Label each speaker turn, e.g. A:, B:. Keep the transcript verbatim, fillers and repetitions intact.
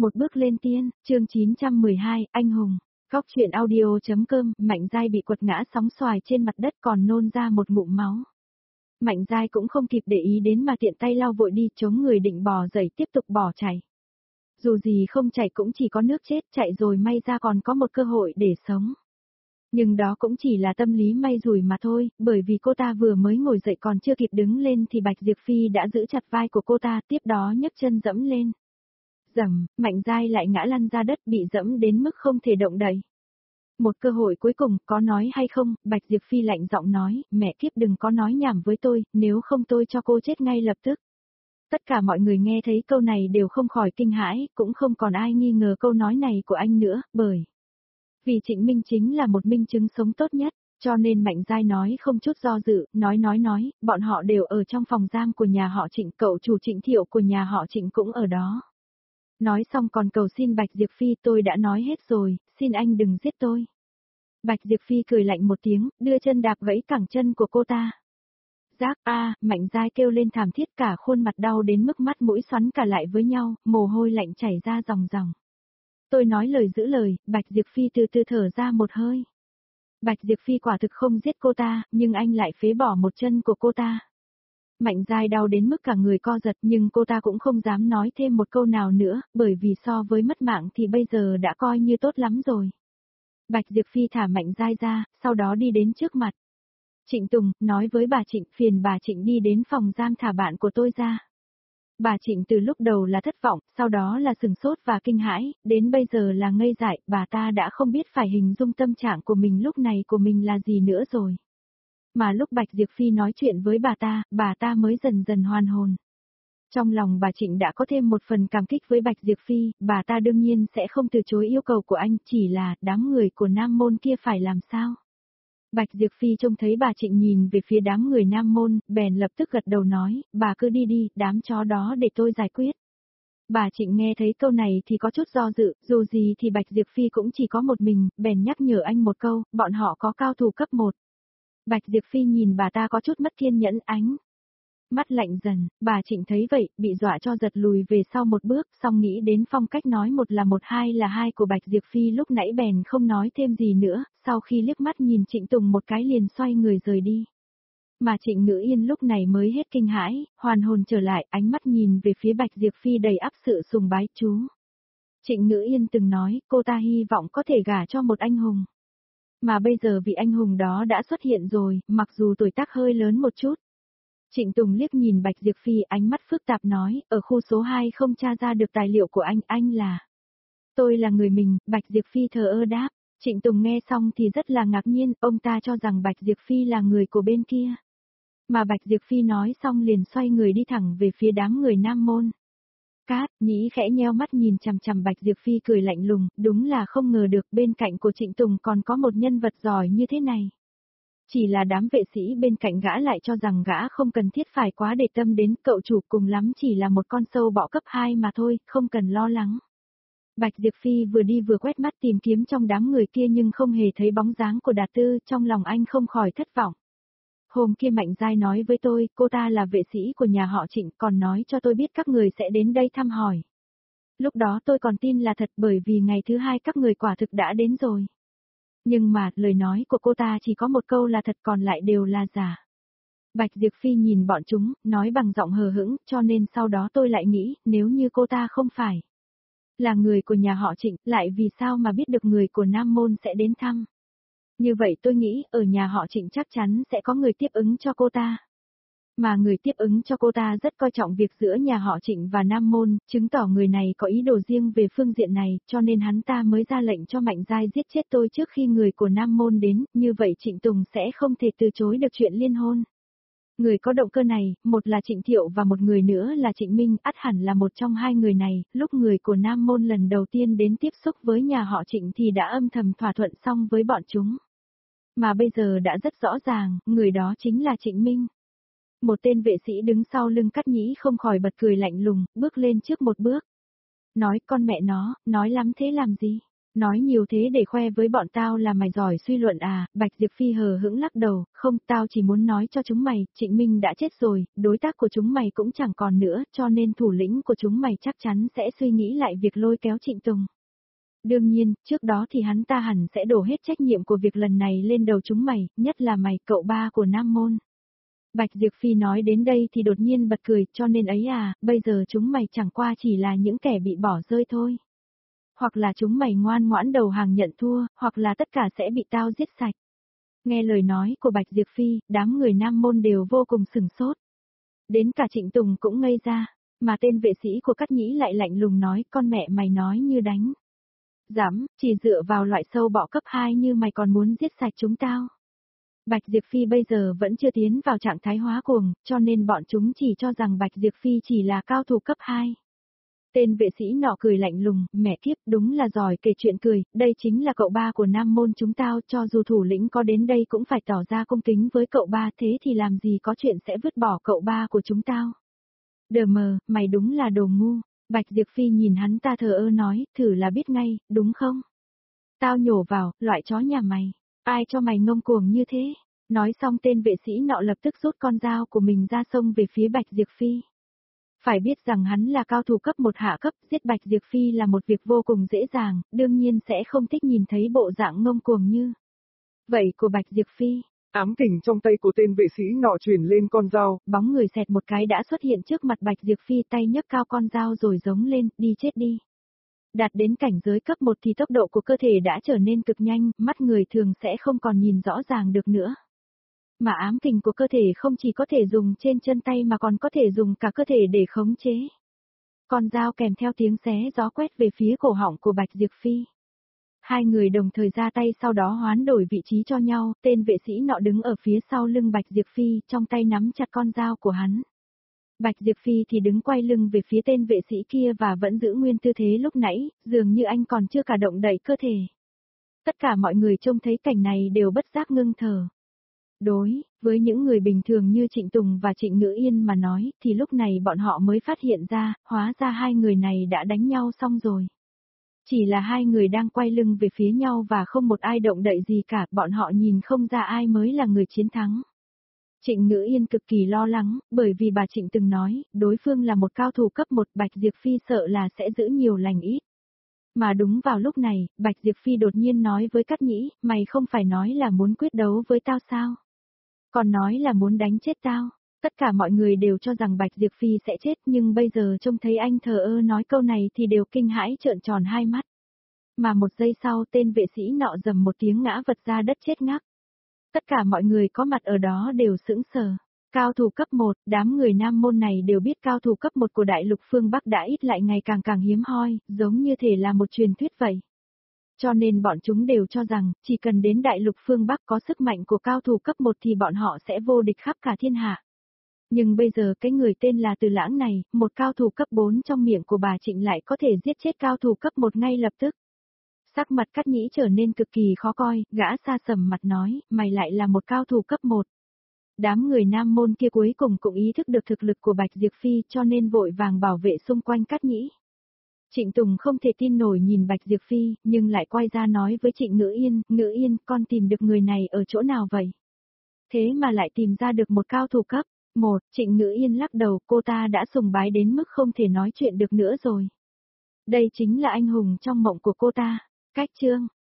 A: Một bước lên tiên, chương chín trăm mười hai, anh hùng. Góc truyện audio.com, Mạnh Giai bị quật ngã sóng xoài trên mặt đất còn nôn ra một ngụm máu. Mạnh Giai cũng không kịp để ý đến mà tiện tay lau vội đi, chống người định bò dậy tiếp tục bỏ chạy. Dù gì không chạy cũng chỉ có nước chết, chạy rồi may ra còn có một cơ hội để sống. Nhưng đó cũng chỉ là tâm lý may rủi mà thôi, bởi vì cô ta vừa mới ngồi dậy còn chưa kịp đứng lên thì Bạch Diệp Phi đã giữ chặt vai của cô ta, tiếp đó nhấc chân dẫm lên. Dầm, Mạnh Giai lại ngã lăn ra đất bị dẫm đến mức không thể động đậy. Một cơ hội cuối cùng, có nói hay không, Bạch Diệp Phi lạnh giọng nói, mẹ kiếp đừng có nói nhảm với tôi, nếu không tôi cho cô chết ngay lập tức. Tất cả mọi người nghe thấy câu này đều không khỏi kinh hãi, cũng không còn ai nghi ngờ câu nói này của anh nữa, bởi vì Trịnh Minh chính là một minh chứng sống tốt nhất, cho nên Mạnh Giai nói không chút do dự, nói nói nói, bọn họ đều ở trong phòng giam của nhà họ Trịnh, cậu chủ Trịnh Thiệu của nhà họ Trịnh cũng ở đó. Nói xong còn cầu xin Bạch Diệp Phi, tôi đã nói hết rồi, xin anh đừng giết tôi. Bạch Diệp Phi cười lạnh một tiếng, đưa chân đạp gãy cẳng chân của cô ta. Giác a, Mạnh Giai kêu lên thảm thiết, cả khuôn mặt đau đến mức mắt mũi xoắn cả lại với nhau, mồ hôi lạnh chảy ra ròng ròng. Tôi nói lời giữ lời, Bạch Diệp Phi từ từ thở ra một hơi. Bạch Diệp Phi quả thực không giết cô ta, nhưng anh lại phế bỏ một chân của cô ta. Mạnh Giai đau đến mức cả người co giật, nhưng cô ta cũng không dám nói thêm một câu nào nữa, bởi vì so với mất mạng thì bây giờ đã coi như tốt lắm rồi. Bạch Diệp Phi thả Mạnh Giai ra, sau đó đi đến trước mặt Trịnh Tùng, nói với bà Trịnh, phiền bà Trịnh đi đến phòng giam thả bạn của tôi ra. Bà Trịnh từ lúc đầu là thất vọng, sau đó là sừng sốt và kinh hãi, đến bây giờ là ngây dại, bà ta đã không biết phải hình dung tâm trạng của mình lúc này của mình là gì nữa rồi. Mà lúc Bạch Diệp Phi nói chuyện với bà ta, bà ta mới dần dần hoàn hồn. Trong lòng bà Trịnh đã có thêm một phần cảm kích với Bạch Diệp Phi, bà ta đương nhiên sẽ không từ chối yêu cầu của anh, chỉ là đám người của Nam Môn kia phải làm sao. Bạch Diệp Phi trông thấy bà Trịnh nhìn về phía đám người Nam Môn, bèn lập tức gật đầu nói, bà cứ đi đi, đám chó đó để tôi giải quyết. Bà Trịnh nghe thấy câu này thì có chút do dự, dù gì thì Bạch Diệp Phi cũng chỉ có một mình, bèn nhắc nhở anh một câu, bọn họ có cao thủ cấp một. Bạch Diệp Phi nhìn bà ta có chút mất kiên nhẫn, ánh mắt lạnh dần, bà Trịnh thấy vậy, bị dọa cho giật lùi về sau một bước, xong nghĩ đến phong cách nói một là một hai là hai của Bạch Diệp Phi lúc nãy bèn không nói thêm gì nữa, sau khi liếc mắt nhìn Trịnh Tùng một cái liền xoay người rời đi. Mà Trịnh Ngữ Yên lúc này mới hết kinh hãi, hoàn hồn trở lại, ánh mắt nhìn về phía Bạch Diệp Phi đầy ắp sự sùng bái chú. Trịnh Ngữ Yên từng nói, cô ta hy vọng có thể gả cho một anh hùng. Mà bây giờ vị anh hùng đó đã xuất hiện rồi, mặc dù tuổi tác hơi lớn một chút. Trịnh Tùng liếc nhìn Bạch Diệp Phi, ánh mắt phức tạp nói, ở khu số hai không tra ra được tài liệu của anh, anh là... Tôi là người mình, Bạch Diệp Phi thờ ơ đáp. Trịnh Tùng nghe xong thì rất là ngạc nhiên, ông ta cho rằng Bạch Diệp Phi là người của bên kia. Mà Bạch Diệp Phi nói xong liền xoay người đi thẳng về phía đám người Nam Môn. Cát, Nhĩ khẽ nheo mắt nhìn chằm chằm Bạch Diệp Phi cười lạnh lùng, đúng là không ngờ được bên cạnh của Trịnh Tùng còn có một nhân vật giỏi như thế này. Chỉ là đám vệ sĩ bên cạnh gã lại cho rằng gã không cần thiết phải quá để tâm đến, cậu chủ cùng lắm chỉ là một con sâu bọ cấp hai mà thôi, không cần lo lắng. Bạch Diệp Phi vừa đi vừa quét mắt tìm kiếm trong đám người kia nhưng không hề thấy bóng dáng của Đạt Tư, trong lòng anh không khỏi thất vọng. Hôm kia Mạnh Giai nói với tôi, cô ta là vệ sĩ của nhà họ Trịnh, còn nói cho tôi biết các người sẽ đến đây thăm hỏi. Lúc đó tôi còn tin là thật bởi vì ngày thứ hai các người quả thực đã đến rồi. Nhưng mà, lời nói của cô ta chỉ có một câu là thật còn lại đều là giả. Bạch Diệp Phi nhìn bọn chúng, nói bằng giọng hờ hững, cho nên sau đó tôi lại nghĩ, nếu như cô ta không phải là người của nhà họ Trịnh, lại vì sao mà biết được người của Nam Môn sẽ đến thăm. Như vậy tôi nghĩ, ở nhà họ Trịnh chắc chắn sẽ có người tiếp ứng cho cô ta. Mà người tiếp ứng cho cô ta rất coi trọng việc giữa nhà họ Trịnh và Nam Môn, chứng tỏ người này có ý đồ riêng về phương diện này, cho nên hắn ta mới ra lệnh cho Mạnh Giai giết chết tôi trước khi người của Nam Môn đến, như vậy Trịnh Tùng sẽ không thể từ chối được chuyện liên hôn. Người có động cơ này, một là Trịnh Thiệu và một người nữa là Trịnh Minh, ắt hẳn là một trong hai người này, lúc người của Nam Môn lần đầu tiên đến tiếp xúc với nhà họ Trịnh thì đã âm thầm thỏa thuận xong với bọn chúng. Mà bây giờ đã rất rõ ràng, người đó chính là Trịnh Minh. Một tên vệ sĩ đứng sau lưng Cát Nhĩ không khỏi bật cười lạnh lùng, bước lên trước một bước. Nói con mẹ nó, nói lắm thế làm gì? Nói nhiều thế để khoe với bọn tao là mày giỏi suy luận à, Bạch Diệp Phi hờ hững lắc đầu, không, tao chỉ muốn nói cho chúng mày, Trịnh Minh đã chết rồi, đối tác của chúng mày cũng chẳng còn nữa, cho nên thủ lĩnh của chúng mày chắc chắn sẽ suy nghĩ lại việc lôi kéo Trịnh Tùng. Đương nhiên, trước đó thì hắn ta hẳn sẽ đổ hết trách nhiệm của việc lần này lên đầu chúng mày, nhất là mày, cậu ba của Nam Môn. Bạch Diệp Phi nói đến đây thì đột nhiên bật cười, cho nên ấy à, bây giờ chúng mày chẳng qua chỉ là những kẻ bị bỏ rơi thôi. Hoặc là chúng mày ngoan ngoãn đầu hàng nhận thua, hoặc là tất cả sẽ bị tao giết sạch. Nghe lời nói của Bạch Diệp Phi, đám người Nam Môn đều vô cùng sửng sốt. Đến cả Trịnh Tùng cũng ngây ra, mà tên vệ sĩ của Cát Nhĩ lại lạnh lùng nói, con mẹ mày nói như đánh. Dám, chỉ dựa vào loại sâu bọ cấp hai như mày còn muốn giết sạch chúng tao. Bạch Diệp Phi bây giờ vẫn chưa tiến vào trạng thái hóa cuồng, cho nên bọn chúng chỉ cho rằng Bạch Diệp Phi chỉ là cao thủ cấp hai. Tên vệ sĩ nọ cười lạnh lùng, mẹ kiếp, đúng là giỏi kể chuyện cười, đây chính là cậu ba của Nam Môn chúng tao, cho dù thủ lĩnh có đến đây cũng phải tỏ ra cung kính với cậu ba, thế thì làm gì có chuyện sẽ vứt bỏ cậu ba của chúng tao. Đờ mờ, mày đúng là đồ ngu. Bạch Diệp Phi nhìn hắn ta thờ ơ nói, thử là biết ngay, đúng không? Tao nhổ vào, loại chó nhà mày, ai cho mày ngông cuồng như thế? Nói xong tên vệ sĩ nọ lập tức rút con dao của mình ra xông về phía Bạch Diệp Phi. Phải biết rằng hắn là cao thủ cấp một hạ cấp, giết Bạch Diệp Phi là một việc vô cùng dễ dàng, đương nhiên sẽ không thích nhìn thấy bộ dạng ngông cuồng như vậy của Bạch Diệp Phi.
B: Ám kình trong tay của tên vệ sĩ nọ truyền lên con dao,
A: bóng người xẹt một cái đã xuất hiện trước mặt Bạch Diệp Phi, tay nhấc cao con dao rồi giống lên, đi chết đi. Đạt đến cảnh giới cấp một thì tốc độ của cơ thể đã trở nên cực nhanh, mắt người thường sẽ không còn nhìn rõ ràng được nữa. Mà ám kình của cơ thể không chỉ có thể dùng trên chân tay mà còn có thể dùng cả cơ thể để khống chế. Con dao kèm theo tiếng xé gió quét về phía cổ họng của Bạch Diệp Phi. Hai người đồng thời ra tay sau đó hoán đổi vị trí cho nhau, tên vệ sĩ nọ đứng ở phía sau lưng Bạch Diệp Phi, trong tay nắm chặt con dao của hắn. Bạch Diệp Phi thì đứng quay lưng về phía tên vệ sĩ kia và vẫn giữ nguyên tư thế lúc nãy, dường như anh còn chưa cả động đậy cơ thể. Tất cả mọi người trông thấy cảnh này đều bất giác ngưng thở. Đối với những người bình thường như Trịnh Tùng và Trịnh Ngữ Yên mà nói, thì lúc này bọn họ mới phát hiện ra, hóa ra hai người này đã đánh nhau xong rồi. Chỉ là hai người đang quay lưng về phía nhau và không một ai động đậy gì cả, bọn họ nhìn không ra ai mới là người chiến thắng. Trịnh Ngữ Yên cực kỳ lo lắng, bởi vì bà Trịnh từng nói, đối phương là một cao thủ cấp một, Bạch Diệp Phi sợ là sẽ giữ nhiều lành ít. Mà đúng vào lúc này, Bạch Diệp Phi đột nhiên nói với Cát Nhĩ, mày không phải nói là muốn quyết đấu với tao sao? Còn nói là muốn đánh chết tao. Tất cả mọi người đều cho rằng Bạch Diệp Phi sẽ chết, nhưng bây giờ trông thấy anh thờ ơ nói câu này thì đều kinh hãi trợn tròn hai mắt. Mà một giây sau tên vệ sĩ nọ rầm một tiếng ngã vật ra đất chết ngắc. Tất cả mọi người có mặt ở đó đều sững sờ. Cao thủ cấp một, đám người Nam Môn này đều biết cao thủ cấp một của Đại Lục phương Bắc đã ít lại ngày càng càng hiếm hoi, giống như thể là một truyền thuyết vậy. Cho nên bọn chúng đều cho rằng, chỉ cần đến Đại Lục phương Bắc có sức mạnh của cao thủ cấp một thì bọn họ sẽ vô địch khắp cả thiên hạ. Nhưng bây giờ cái người tên là Từ Lãng này, một cao thủ cấp bốn trong miệng của bà Trịnh lại có thể giết chết cao thủ cấp một ngay lập tức. Sắc mặt Cát Nhĩ trở nên cực kỳ khó coi, gã sa sầm mặt nói, mày lại là một cao thủ cấp một. Đám người Nam Môn kia cuối cùng cũng ý thức được thực lực của Bạch Diệp Phi cho nên vội vàng bảo vệ xung quanh Cát Nhĩ. Trịnh Tùng không thể tin nổi nhìn Bạch Diệp Phi, nhưng lại quay ra nói với Trịnh Ngữ Yên, Ngữ Yên, con tìm được người này ở chỗ nào vậy? Thế mà lại tìm ra được một cao thủ cấp một, Trịnh Ngữ Yên lắc đầu, cô ta đã sùng bái đến mức không thể nói chuyện được nữa rồi. Đây chính là anh hùng trong mộng của cô ta. Cách chương